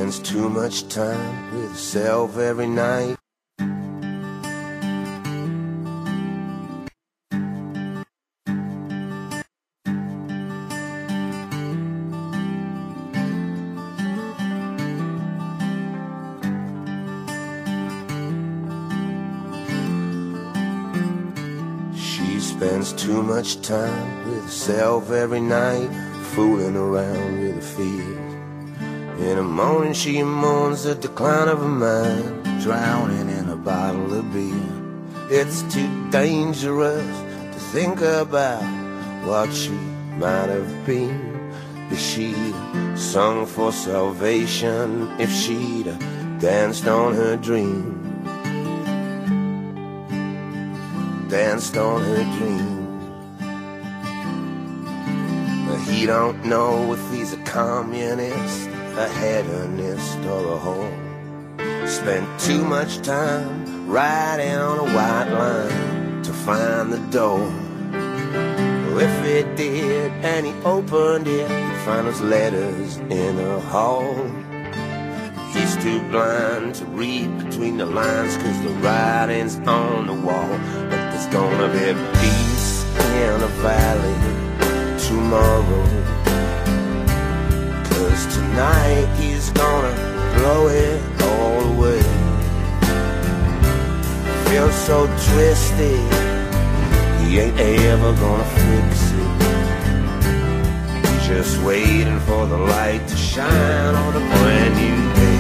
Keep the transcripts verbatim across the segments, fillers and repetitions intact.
spends too much time with herself every night. She spends too much time with herself every night, fooling around with her fears. In the morning she mourns the decline of her mind, drowning in a bottle of beer. It's too dangerous to think about what she might have been if she'd sung for salvation, if she'd danced on her dream, danced on her dream. But he don't know if he's a communist, a hedonist, or a whore. Spent too much time riding on a white line to find the door. Well, if he did and he opened it, he'd find his letters in a hall. He's too blind to read between the lines, 'cause the writing's on the wall. But there's gonna be peace in the valley tomorrow, 'cause tonight he's gonna blow it all away. Feels so twisted, he ain't ever gonna fix it. He's just waiting for the light to shine on a brand new day.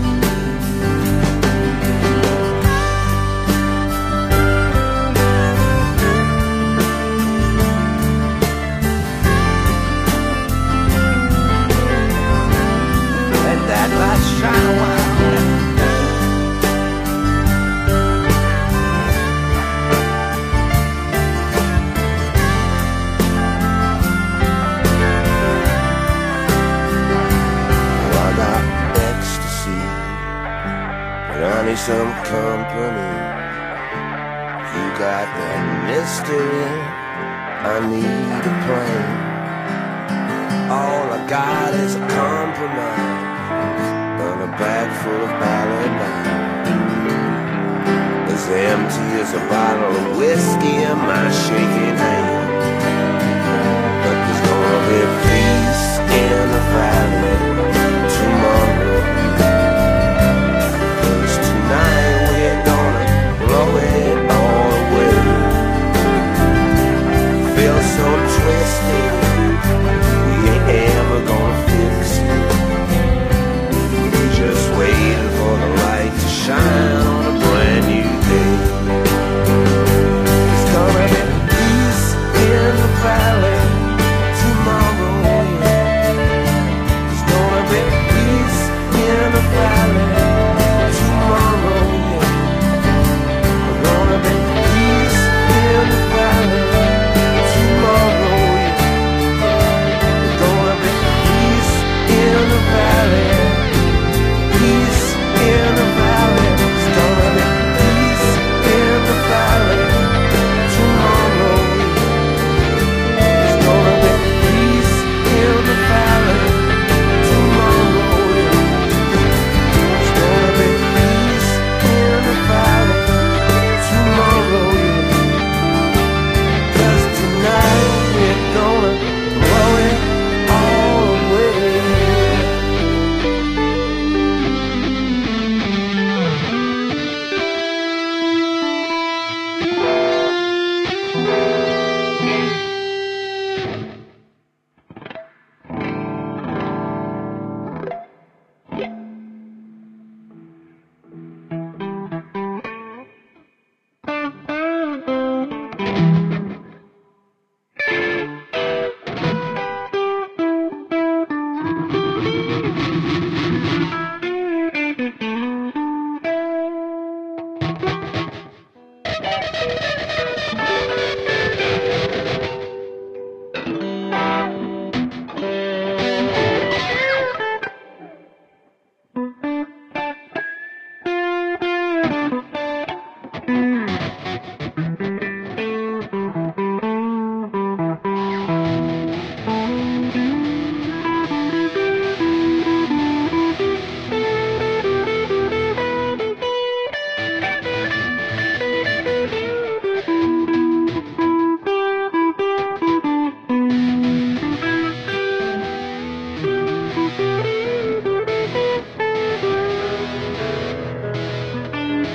I need some company. You got that mystery, I need a plan. All I got is a compromise and a bag full of ballad lines, as empty as a bottle of whiskey in my shaking hand. But there's gonna be peace in the valley tomorrow. Tonight we're gonna blow it all away. Feel so twisted, we ain't ever gonna fix it. Just waiting for the light to shine on a brand new day. There's gonna be peace in the valley tomorrow.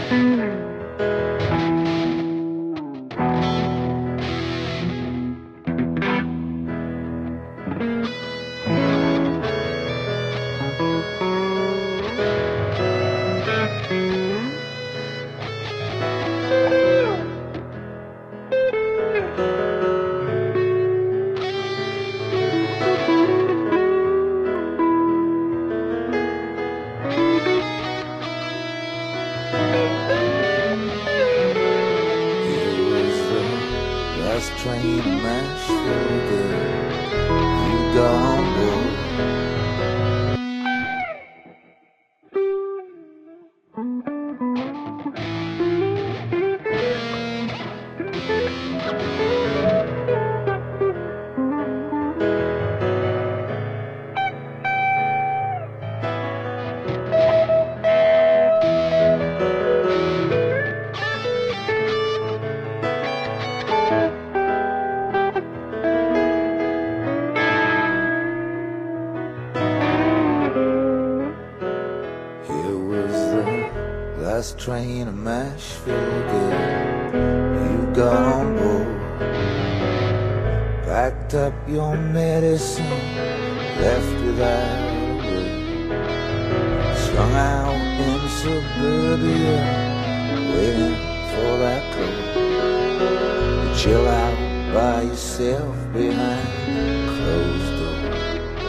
Train to Nashville again. You gone, boy. Last train to Nashville again. You gone, boy. Packed up your medicine, left without a word. Strung out in suburbia, waiting for that call. You chill out by yourself behind closed doors.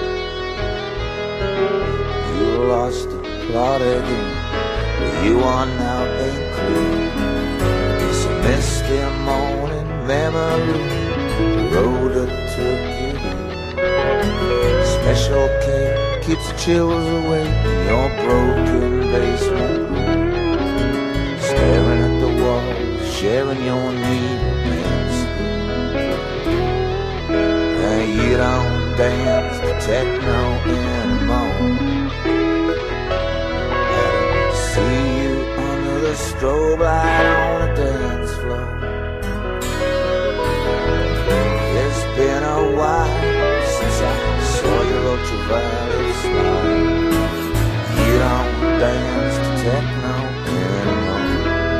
You lost the plot again. You are now included. It's a misty morning memory, the road that took you here. Special care keeps the chills away in your broken basement room. Staring at the walls, sharing your needle-man spoon. And you don't dance to techno anymore. See you under the strobe light on the dance floor. It's been a while since I saw your ultraviolet smile. You don't dance to techno anymore.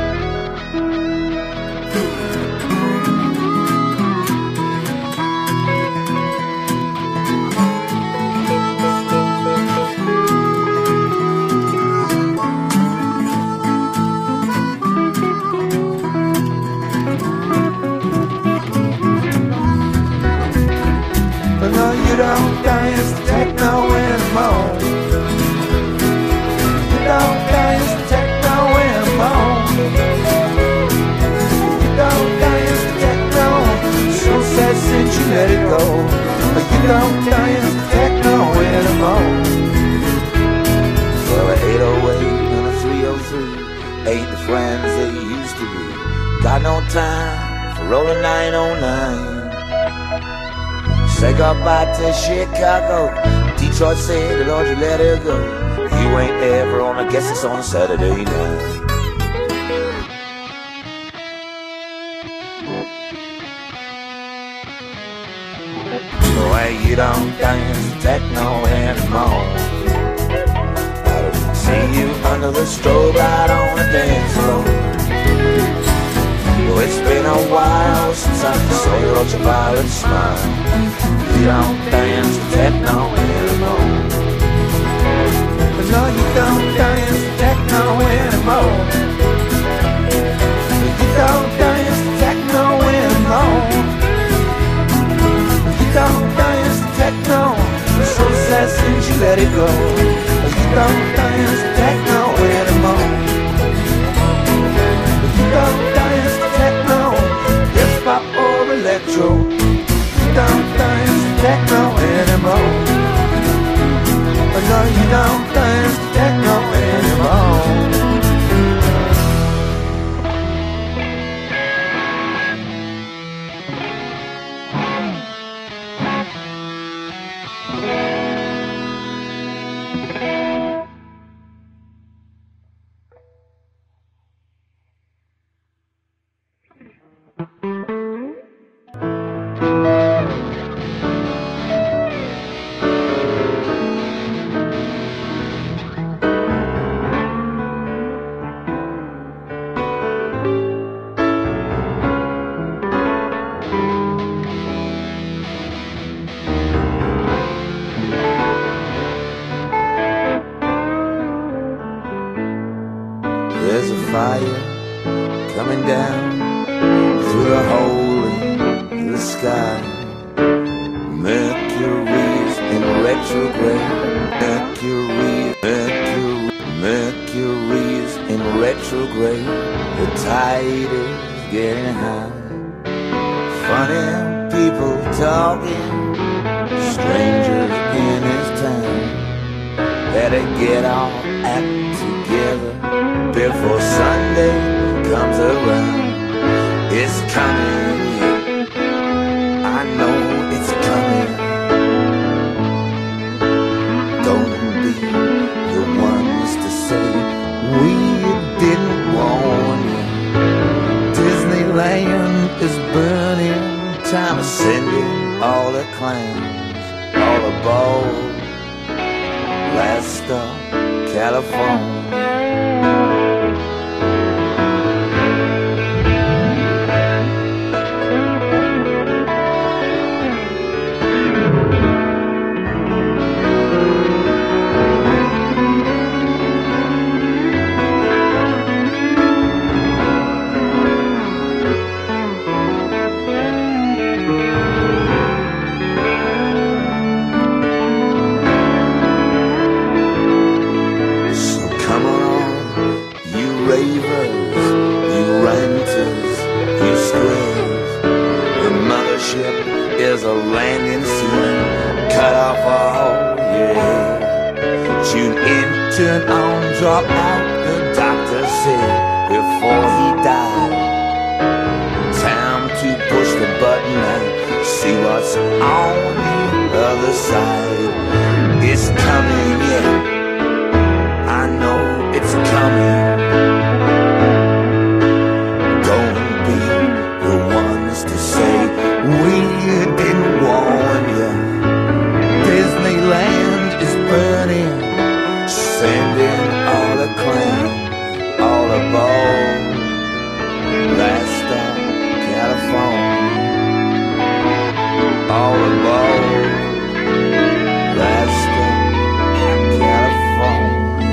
You don't dance to techno anymore. You don't dance to techno anymore. You don't dance to techno. So sad since you let it go. You don't dance to techno anymore. Well, an eight oh eight and a three oh three ain't the friends they used to be. Got no time for rolling nine oh nine. Say goodbye to Chicago. Detroit said, Lord, you let her go. You ain't ever on, I guess it's on a Saturday night. Well, you don't dance to techno anymore. I don't see you under the strobe light on the dance floor. Oh, it's been a while since I saw your ultraviolet smile. You don't dance to techno anymore. No, you don't dance to techno anymore. You don't dance to techno anymore. You don't dance to techno. So sad since you let it go. You don't dance to techno anymore. You don't dance to techno, hip hop or electro. You don't dance to techno anymore. No, you don't dance to techno anymore. a fire coming down through the hole in the sky. Mercury's in retrograde. Mercury, Mercury, Mercury's in retrograde. The tide is getting high. Funny people talking, strangers in his town. Better get all act together before Sunday comes around. It's coming, I know it's coming. Don't be the ones to say we didn't warn you. Disneyland is burning, time to send in all the clams, all aboard. Last stop, California. Ravers, you renters, you squares. The mothership is a landing soon. Cut off all your hair. Tune in, turn on, drop out, the doctor said before he died. Time to push the button and see what's on the other side. It's coming, yeah, I know it's coming. We didn't warn you. Disneyland is burning, sending all the clams, all aboard. Last stop, California. All aboard. Last stop, California.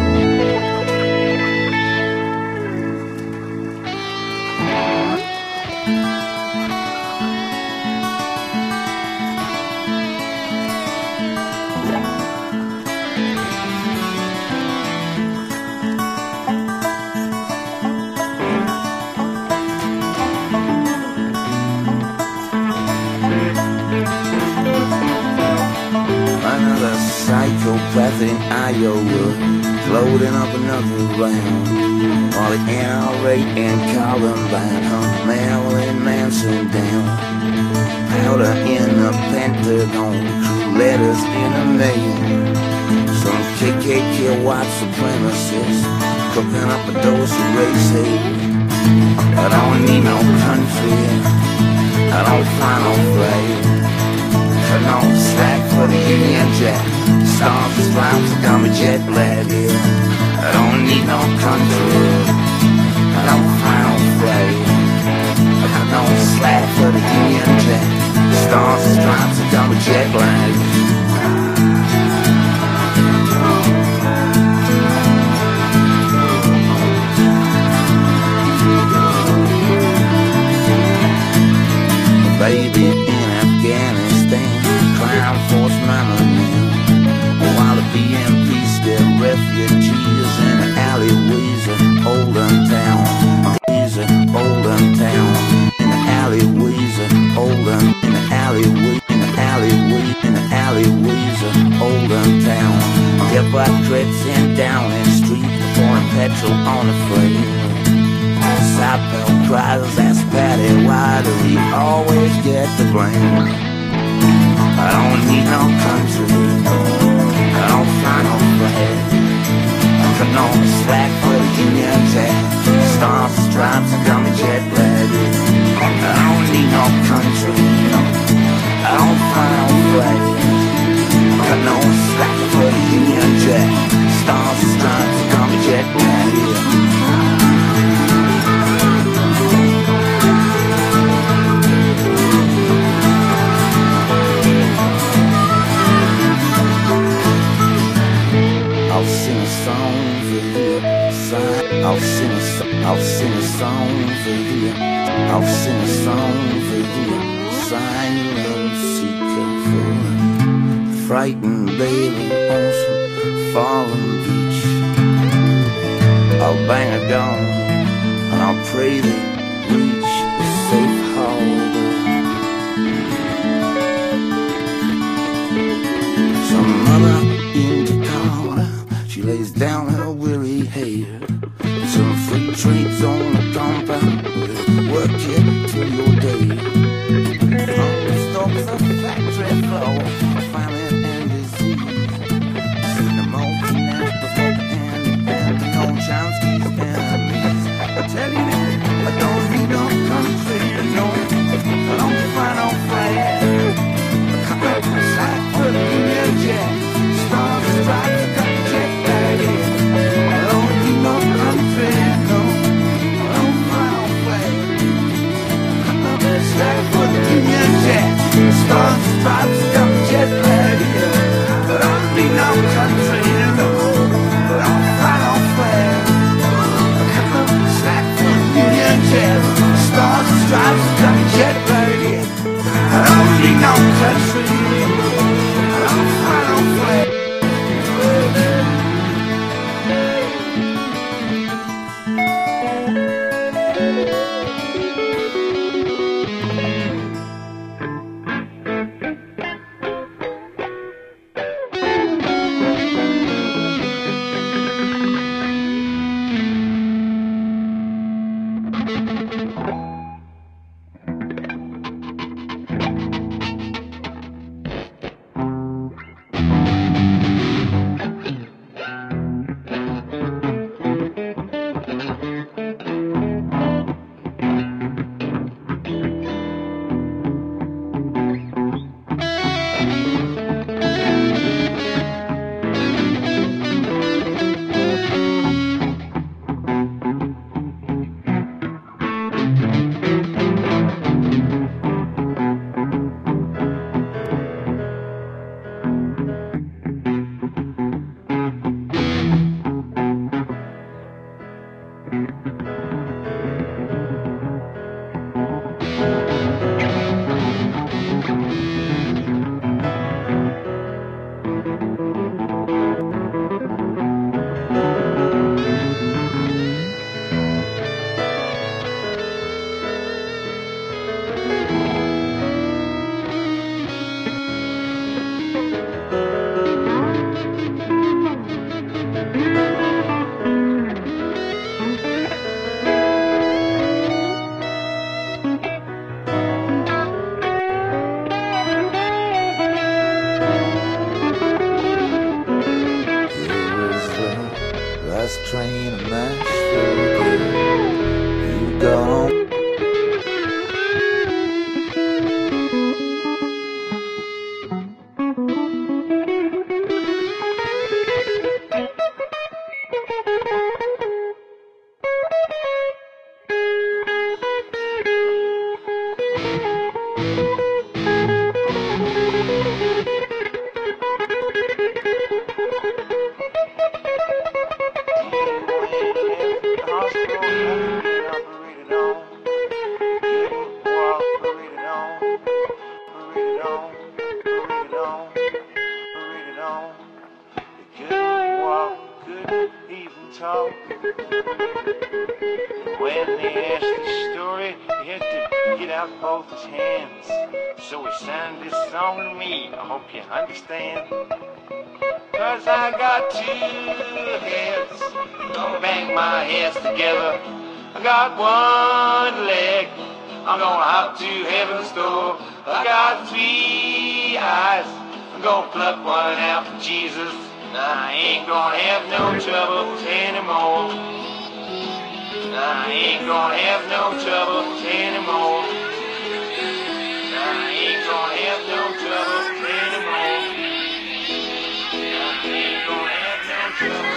Psychopath in Iowa, loading up another round. While the N R A and Columbine hunt Marilyn Manson down. Powder in the Pentagon, true letters in a mail. Some K K K white supremacists cooking up a dose of race hate. I don't need no country, I don't fly no flag. Cut no slack for the Union Jack. Stars and stripes, got me jet lag, yeah. I don't need no country, I don't fly no flag. I got no slack for the Union Jack. Stars and stripes, got me jet lag. Baby in Afghanistan, Crown Force mama now. While the B M P still refugees in the alleyways of Oldham Town. These are Oldham Town. In the alleyways of Oldham. In the alleyway, in the alleyway, in the alleyways of Oldham Town. Hypocrites in Downing Street, pouring petrol on the frame. Southbound cries, ask Patty, why do we always get the blame? I don't need no country, I don't fly no flag. I got no slack for the Union Jack. Stars and stripes, I got me jet lag. I don't need no country, I don't fly no flag. I got no slack for the Union Jack. Stars and stripes, I got me jet lag. I'll sing a song for you, I'll sing I'll sing a song for you. I'll sing a song for you. Silent seeker for a frightened baby on some fallen beach. I'll bang a gong and I'll pray they reach a safe harbor. Some mother in Jakarta, she lays down her weary hair. Some freight trains on the compound will work you till your day. On the stalks of the factory floor, famine and disease. See the multinational and and on Chomsky's enemies. I tell you, I don't need no country to know. I don't find no flag. I come back from the side for the Union Jack. Stars and stripes, I got the jet bag in. I don't need no country, no. I don't find no flag. I come back from the side for the Union Jack. Stars and stripes, I got the jet bag in. I don't need no country, no. I don't find no flag. I come back from the side for the Union Jack. Stars and stripes, I got the jet bag in. I don't need no country, I don't find no flag. Train of Nashville, you gone. When they asked the story, he had to get out both his hands. So he sang this song to me, I hope you understand. Cause I got two heads, gonna bang my heads together. I got one leg, I'm gonna hop to heaven's door. I got three eyes, I'm gonna pluck one out for Jesus. I ain't gonna have no trouble anymore. I ain't gonna have no trouble anymore. I ain't gonna have no trouble anymore. I ain't gonna have no trouble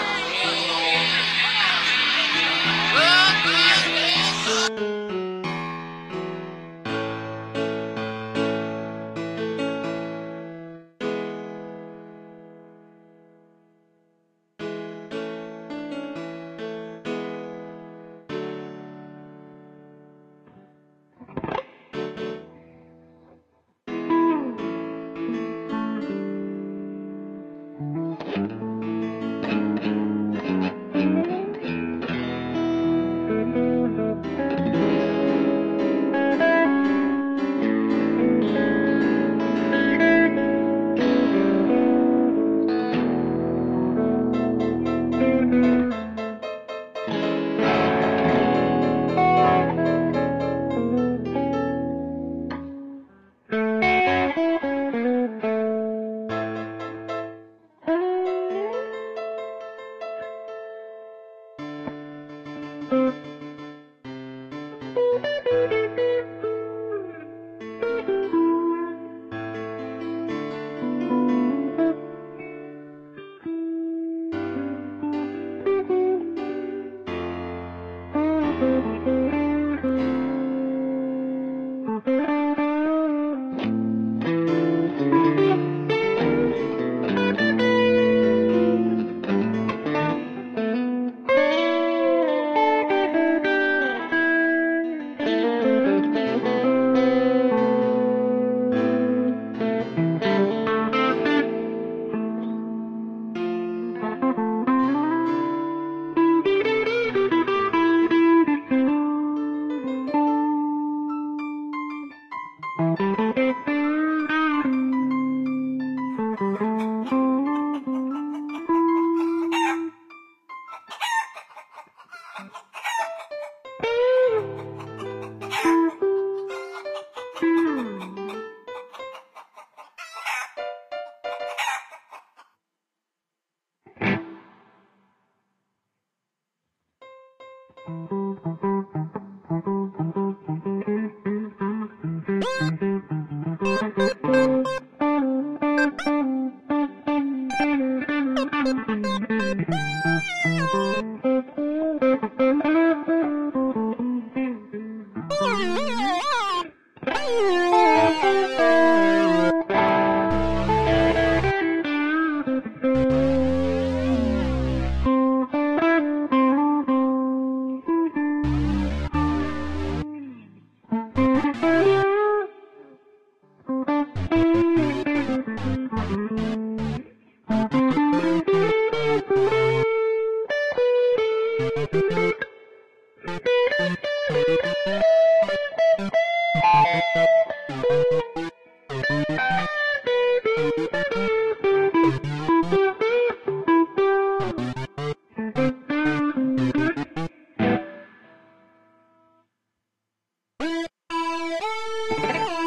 You